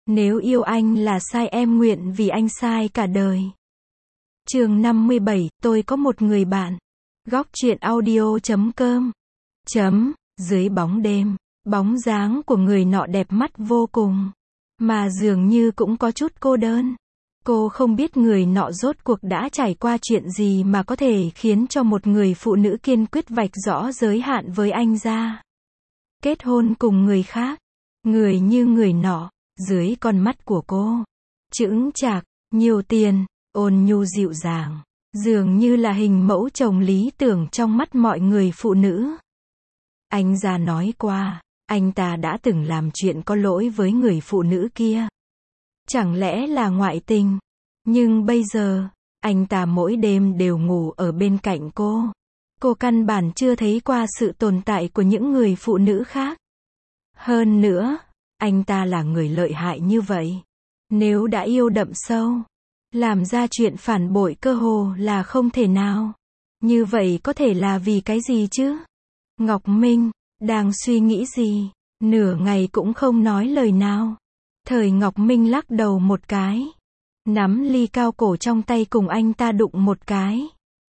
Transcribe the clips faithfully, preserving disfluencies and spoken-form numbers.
Nếu yêu anh là sai em nguyện vì anh sai cả đời. Chương năm mươi bảy, tôi có một người bạn. Góc truyện audio chấm com. Chấm, dưới bóng đêm, bóng dáng của người nọ đẹp mắt vô cùng. Mà dường như cũng có chút cô đơn. Cô không biết người nọ rốt cuộc đã trải qua chuyện gì mà có thể khiến cho một người phụ nữ kiên quyết vạch rõ giới hạn với anh ra. Kết hôn cùng người khác. Người như người nọ, dưới con mắt của cô. Chững chạc, nhiều tiền, ôn nhu dịu dàng. Dường như là hình mẫu chồng lý tưởng trong mắt mọi người phụ nữ. Anh già nói qua, anh ta đã từng làm chuyện có lỗi với người phụ nữ kia. Chẳng lẽ là ngoại tình? Nhưng bây giờ, anh ta mỗi đêm đều ngủ ở bên cạnh cô. Cô căn bản chưa thấy qua sự tồn tại của những người phụ nữ khác. Hơn nữa, anh ta là người lợi hại như vậy. Nếu đã yêu đậm sâu, làm ra chuyện phản bội cơ hồ là không thể nào. Như vậy có thể là vì cái gì chứ? Ngọc Minh, đang suy nghĩ gì? Nửa ngày cũng không nói lời nào. Thời Ngọc Minh lắc đầu một cái. Nắm ly cao cổ trong tay cùng anh ta đụng một cái.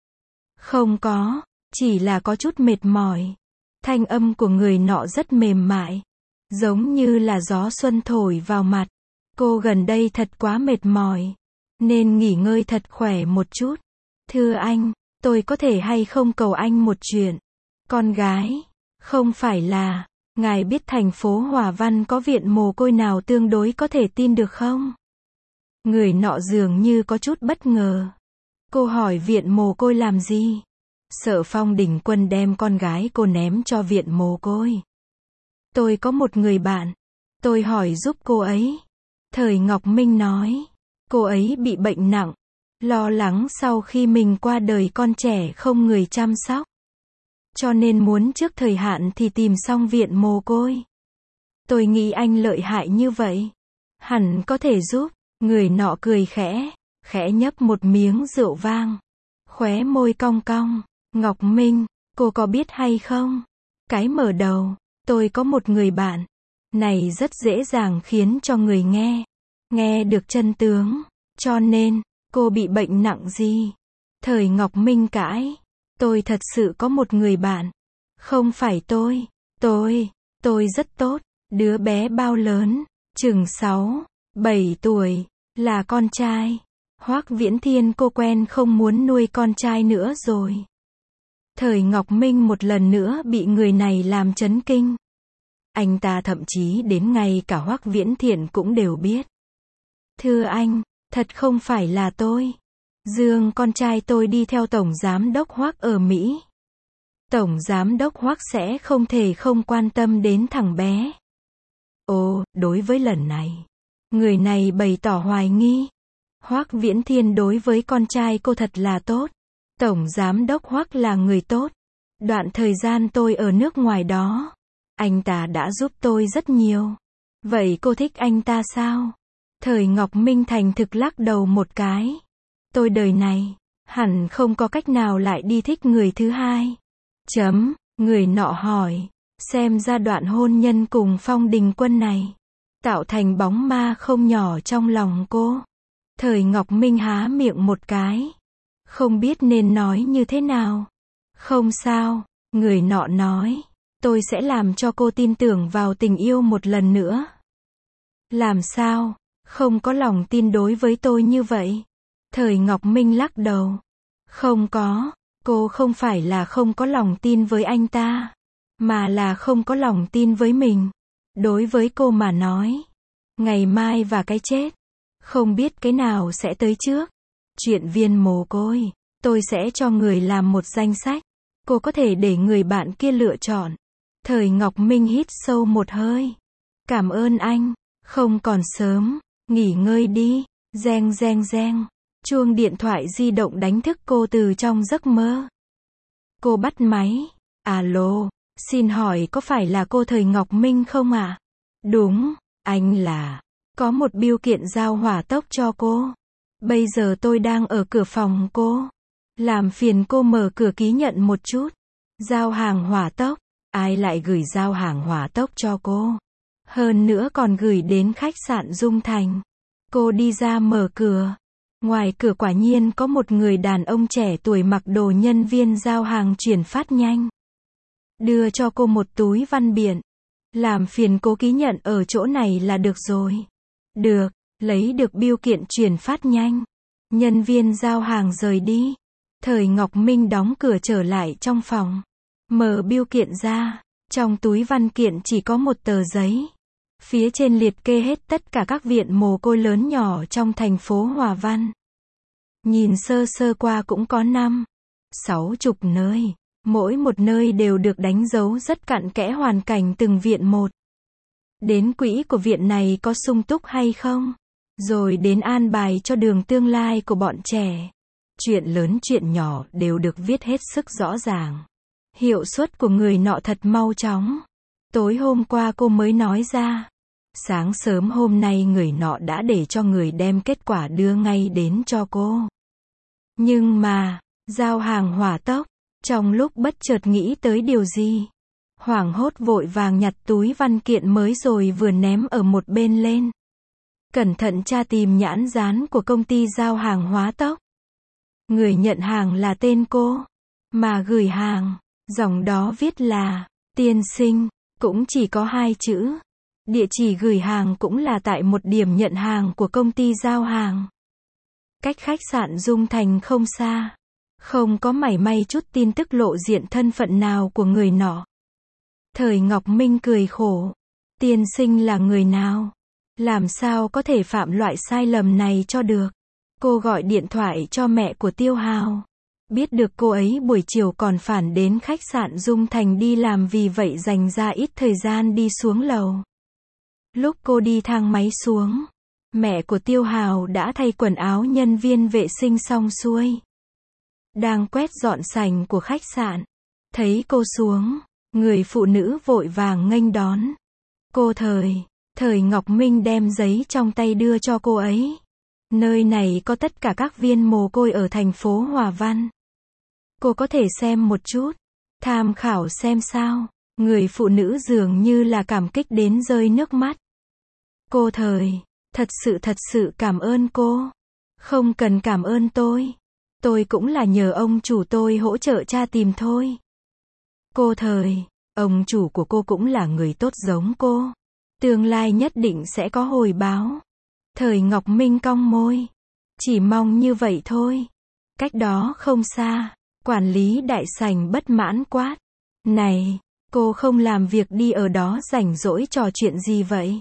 Không có, chỉ là có chút mệt mỏi. Thanh âm của người nọ rất mềm mại. Giống như là gió xuân thổi vào mặt. Cô gần đây thật quá mệt mỏi. Nên nghỉ ngơi thật khỏe một chút. Thưa anh, tôi có thể hay không cầu anh một chuyện? Con gái, không phải là, ngài biết thành phố Hòa Văn có viện mồ côi nào tương đối có thể tin được không? Người nọ dường như có chút bất ngờ. Cô hỏi viện mồ côi làm gì? Sợ Phong Đình Quân đem con gái cô ném cho viện mồ côi. Tôi có một người bạn. Tôi hỏi giúp cô ấy. Thời Ngọc Minh nói. Cô ấy bị bệnh nặng. Lo lắng sau khi mình qua đời con trẻ không người chăm sóc. Cho nên muốn trước thời hạn thì tìm xong viện mồ côi. Tôi nghĩ anh lợi hại như vậy. Hẳn có thể giúp. Người nọ cười khẽ. Khẽ nhấp một miếng rượu vang. Khóe môi cong cong. Ngọc Minh, cô có biết hay không? Cái mở đầu. Tôi có một người bạn. Này rất dễ dàng khiến cho người nghe. Nghe được chân tướng. Cho nên, cô bị bệnh nặng gì? Thời Ngọc Minh cãi. Tôi thật sự có một người bạn. Không phải tôi. Tôi, tôi rất tốt. Đứa bé bao lớn? Chừng sáu, bảy tuổi. Là con trai. Hoắc Viễn Thiên cô quen không muốn nuôi con trai nữa rồi. Thời Ngọc Minh một lần nữa bị người này làm chấn kinh. Anh ta thậm chí đến ngay cả Hoắc Viễn Thiện cũng đều biết. Thưa anh, thật không phải là tôi. Dương con trai tôi đi theo Tổng Giám đốc Hoắc ở Mỹ. Tổng Giám đốc Hoắc sẽ không thể không quan tâm đến thằng bé. Ồ, đối với lần này, người này bày tỏ hoài nghi. Hoắc Viễn Thiên đối với con trai cô thật là tốt. Tổng Giám đốc Hoắc là người tốt. Đoạn thời gian tôi ở nước ngoài đó, anh ta đã giúp tôi rất nhiều. Vậy cô thích anh ta sao? Thời Ngọc Minh thành thực lắc đầu một cái. Tôi đời này, hẳn không có cách nào lại đi thích người thứ hai. Chấm, người nọ hỏi. Xem ra đoạn hôn nhân cùng Phong Đình Quân này, tạo thành bóng ma không nhỏ trong lòng cô. Thời Ngọc Minh há miệng một cái. Không biết nên nói như thế nào. Không sao, người nọ nói. Tôi sẽ làm cho cô tin tưởng vào tình yêu một lần nữa. Làm sao? Không có lòng tin đối với tôi như vậy. Thời Ngọc Minh lắc đầu. Không có, cô không phải là không có lòng tin với anh ta, mà là không có lòng tin với mình. Đối với cô mà nói, ngày mai và cái chết, không biết cái nào sẽ tới trước. Chuyện viên mồ côi, tôi sẽ cho người làm một danh sách. Cô có thể để người bạn kia lựa chọn. Thời Ngọc Minh hít sâu một hơi. Cảm ơn anh, không còn sớm, nghỉ ngơi đi. Reng reng reng. Chuông điện thoại di động đánh thức cô từ trong giấc mơ. Cô bắt máy. Alo, xin hỏi có phải là cô Thời Ngọc Minh không ạ? À? Đúng, anh là. Có một bưu kiện giao hỏa tốc cho cô. Bây giờ tôi đang ở cửa phòng cô. Làm phiền cô mở cửa ký nhận một chút. Giao hàng hỏa tốc. Ai lại gửi giao hàng hỏa tốc cho cô? Hơn nữa còn gửi đến khách sạn Dung Thành. Cô đi ra mở cửa. Ngoài cửa quả nhiên có một người đàn ông trẻ tuổi mặc đồ nhân viên giao hàng chuyển phát nhanh. Đưa cho cô một túi văn biển. Làm phiền cô ký nhận ở chỗ này là được rồi. Được, lấy được bưu kiện chuyển phát nhanh. Nhân viên giao hàng rời đi. Thời Ngọc Minh đóng cửa trở lại trong phòng. Mở bưu kiện ra. Trong túi văn kiện chỉ có một tờ giấy. Phía trên liệt kê hết tất cả các viện mồ côi lớn nhỏ trong thành phố Hòa Văn. Nhìn sơ sơ qua cũng có năm, sáu chục nơi. Mỗi một nơi đều được đánh dấu rất cặn kẽ hoàn cảnh từng viện một. Đến quỹ của viện này có sung túc hay không? Rồi đến an bài cho đường tương lai của bọn trẻ. Chuyện lớn chuyện nhỏ đều được viết hết sức rõ ràng. Hiệu suất của người nọ thật mau chóng. Tối hôm qua cô mới nói ra. Sáng sớm hôm nay người nọ đã để cho người đem kết quả đưa ngay đến cho cô. Nhưng mà, giao hàng hỏa tốc. Trong lúc bất chợt nghĩ tới điều gì, hoảng hốt vội vàng nhặt túi văn kiện mới rồi vừa ném ở một bên lên. Cẩn thận tra tìm nhãn dán của công ty giao hàng hỏa tốc. Người nhận hàng là tên cô, mà gửi hàng, dòng đó viết là tiên sinh, cũng chỉ có hai chữ. Địa chỉ gửi hàng cũng là tại một điểm nhận hàng của công ty giao hàng. Cách khách sạn Dung Thành không xa. Không có mảy may chút tin tức lộ diện thân phận nào của người nọ. Thời Ngọc Minh cười khổ. Tiên sinh là người nào? Làm sao có thể phạm loại sai lầm này cho được? Cô gọi điện thoại cho mẹ của Tiêu Hào. Biết được cô ấy buổi chiều còn phản đến khách sạn Dung Thành đi làm, vì vậy dành ra ít thời gian đi xuống lầu. Lúc cô đi thang máy xuống, mẹ của Tiêu Hào đã thay quần áo nhân viên vệ sinh xong xuôi. Đang quét dọn sành của khách sạn. Thấy cô xuống, người phụ nữ vội vàng nghênh đón. Cô Thời, Thời Ngọc Minh đem giấy trong tay đưa cho cô ấy. Nơi này có tất cả các viên mồ côi ở thành phố Hòa Văn. Cô có thể xem một chút, tham khảo xem sao. Người phụ nữ dường như là cảm kích đến rơi nước mắt. Cô Thời, thật sự thật sự cảm ơn cô. Không cần cảm ơn tôi. Tôi cũng là nhờ ông chủ tôi hỗ trợ tra tìm thôi. Cô Thời, ông chủ của cô cũng là người tốt giống cô. Tương lai nhất định sẽ có hồi báo. Thời Ngọc Minh cong môi. Chỉ mong như vậy thôi. Cách đó không xa, quản lý đại sảnh bất mãn quát. Này, cô không làm việc đi ở đó rảnh rỗi trò chuyện gì vậy?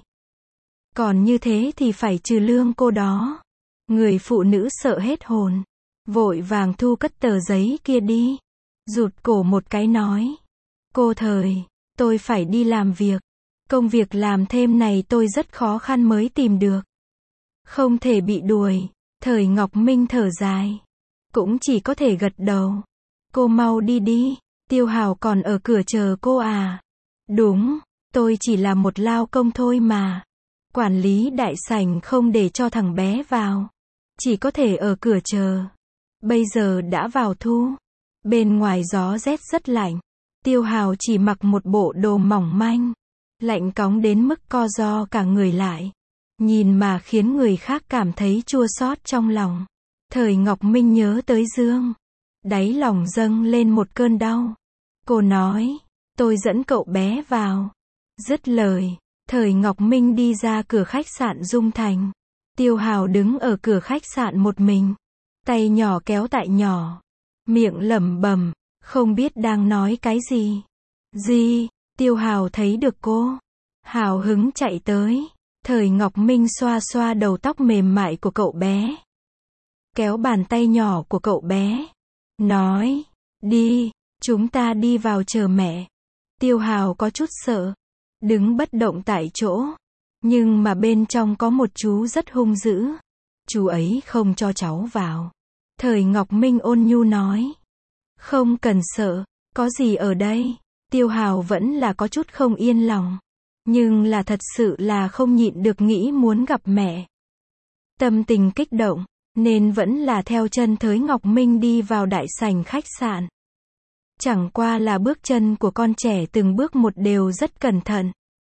Còn như thế thì phải trừ lương cô đó. Người phụ nữ sợ hết hồn. Vội vàng thu cất tờ giấy kia đi. Rụt cổ một cái nói. Cô Thời, tôi phải đi làm việc. Công việc làm thêm này tôi rất khó khăn mới tìm được. Không thể bị đuổi. Thời Ngọc Minh thở dài. Cũng chỉ có thể gật đầu. Cô mau đi đi. Tiêu Hào còn ở cửa chờ cô à? Đúng, tôi chỉ là một lao công thôi mà. Quản lý đại sảnh không để cho thằng bé vào. Chỉ có thể ở cửa chờ. Bây giờ đã vào thu. Bên ngoài gió rét rất lạnh. Tiêu Hào chỉ mặc một bộ đồ mỏng manh. Lạnh cóng đến mức co ro cả người lại. Nhìn mà khiến người khác cảm thấy chua xót trong lòng. Thời Ngọc Minh nhớ tới Dương. Đáy lòng dâng lên một cơn đau. Cô nói, tôi dẫn cậu bé vào. Dứt lời, Thời Ngọc Minh đi ra cửa khách sạn Dung Thành. Tiêu Hào đứng ở cửa khách sạn một mình. Tay nhỏ kéo tại nhỏ. Miệng lẩm bẩm, không biết đang nói cái gì. Gì? Tiêu Hào thấy được cô. Hào hứng chạy tới. Thời Ngọc Minh xoa xoa đầu tóc mềm mại của cậu bé. Kéo bàn tay nhỏ của cậu bé. Nói, đi, chúng ta đi vào chờ mẹ. Tiêu Hào có chút sợ. Đứng bất động tại chỗ. Nhưng mà bên trong có một chú rất hung dữ. Chú ấy không cho cháu vào. Thời Ngọc Minh ôn nhu nói. Không cần sợ, có gì ở đây. Tiêu Hào vẫn là có chút không yên lòng. Nhưng là thật sự là không nhịn được nghĩ muốn gặp mẹ. Tâm tình kích động, nên vẫn là theo chân Thời Ngọc Minh đi vào đại sảnh khách sạn. Chẳng qua là bước chân của con trẻ từng bước một đều rất cẩn thận.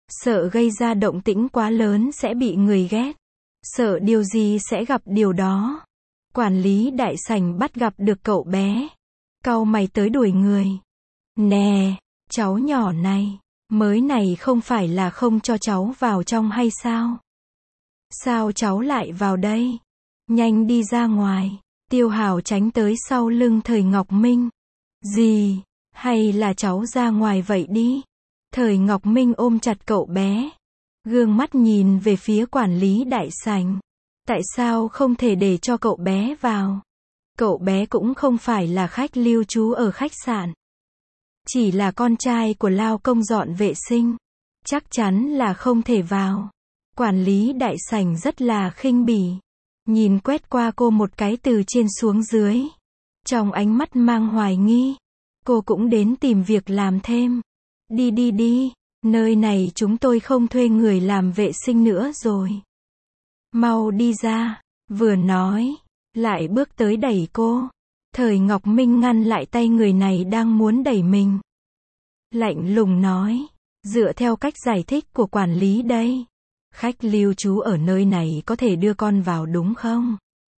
Sợ gây ra động tĩnh quá lớn sẽ bị người ghét. Sợ điều gì sẽ gặp điều đó. Quản lý đại sảnh bắt gặp được cậu bé. Cau mày tới đuổi người. Nè, cháu nhỏ này, mới này không phải là không cho cháu vào trong hay sao? Sao cháu lại vào đây? Nhanh đi ra ngoài. Tiêu Hào tránh tới sau lưng Thời Ngọc Minh. Gì? Hay là cháu ra ngoài vậy đi? Thời Ngọc Minh ôm chặt cậu bé. Gương mắt nhìn về phía quản lý đại sảnh. Tại sao không thể để cho cậu bé vào? Cậu bé cũng không phải là khách lưu trú ở khách sạn. Chỉ là con trai của lao công dọn vệ sinh. Chắc chắn là không thể vào. Quản lý đại sảnh rất là khinh bỉ. Nhìn quét qua cô một cái từ trên xuống dưới. Trong ánh mắt mang hoài nghi. Cô cũng đến tìm việc làm thêm. Đi đi đi, nơi này chúng tôi không thuê người làm vệ sinh nữa rồi. Mau đi ra, vừa nói, lại bước tới đẩy cô. Thời Ngọc Minh ngăn lại tay người này đang muốn đẩy mình. Lạnh lùng nói, dựa theo cách giải thích của quản lý đây. Khách lưu trú ở nơi này có thể đưa con vào đúng không?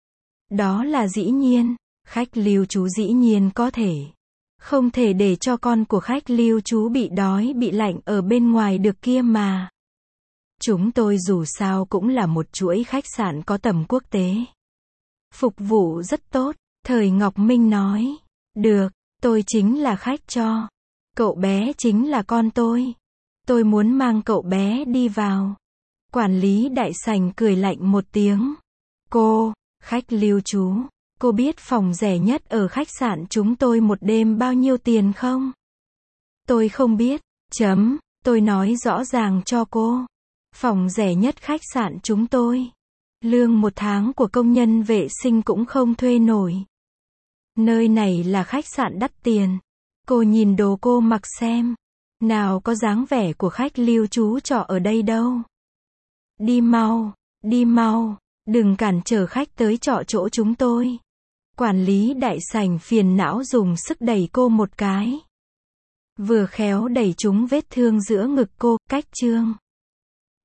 Đó là dĩ nhiên, khách lưu trú dĩ nhiên có thể. Không thể để cho con của khách lưu trú bị đói bị lạnh ở bên ngoài được kia mà. Chúng tôi dù sao cũng là một chuỗi khách sạn có tầm quốc tế. Phục vụ rất tốt, Thời Ngọc Minh nói. Được, tôi chính là khách cho. Cậu bé chính là con tôi. Tôi muốn mang cậu bé đi vào. Quản lý đại sảnh cười lạnh một tiếng. Cô, khách lưu trú. Cô biết phòng rẻ nhất ở khách sạn chúng tôi một đêm bao nhiêu tiền không? Tôi không biết. Chấm, tôi nói rõ ràng cho cô. Phòng rẻ nhất khách sạn chúng tôi. Lương một tháng của công nhân vệ sinh cũng không thuê nổi. Nơi này là khách sạn đắt tiền. Cô nhìn đồ cô mặc xem. Nào có dáng vẻ của khách lưu trú trọ ở đây đâu. Đi mau, đi mau, đừng cản trở khách tới trọ chỗ chúng tôi. Quản lý đại sảnh phiền não dùng sức đẩy cô một cái. Vừa khéo đẩy trúng vết thương giữa ngực cô, cách chương.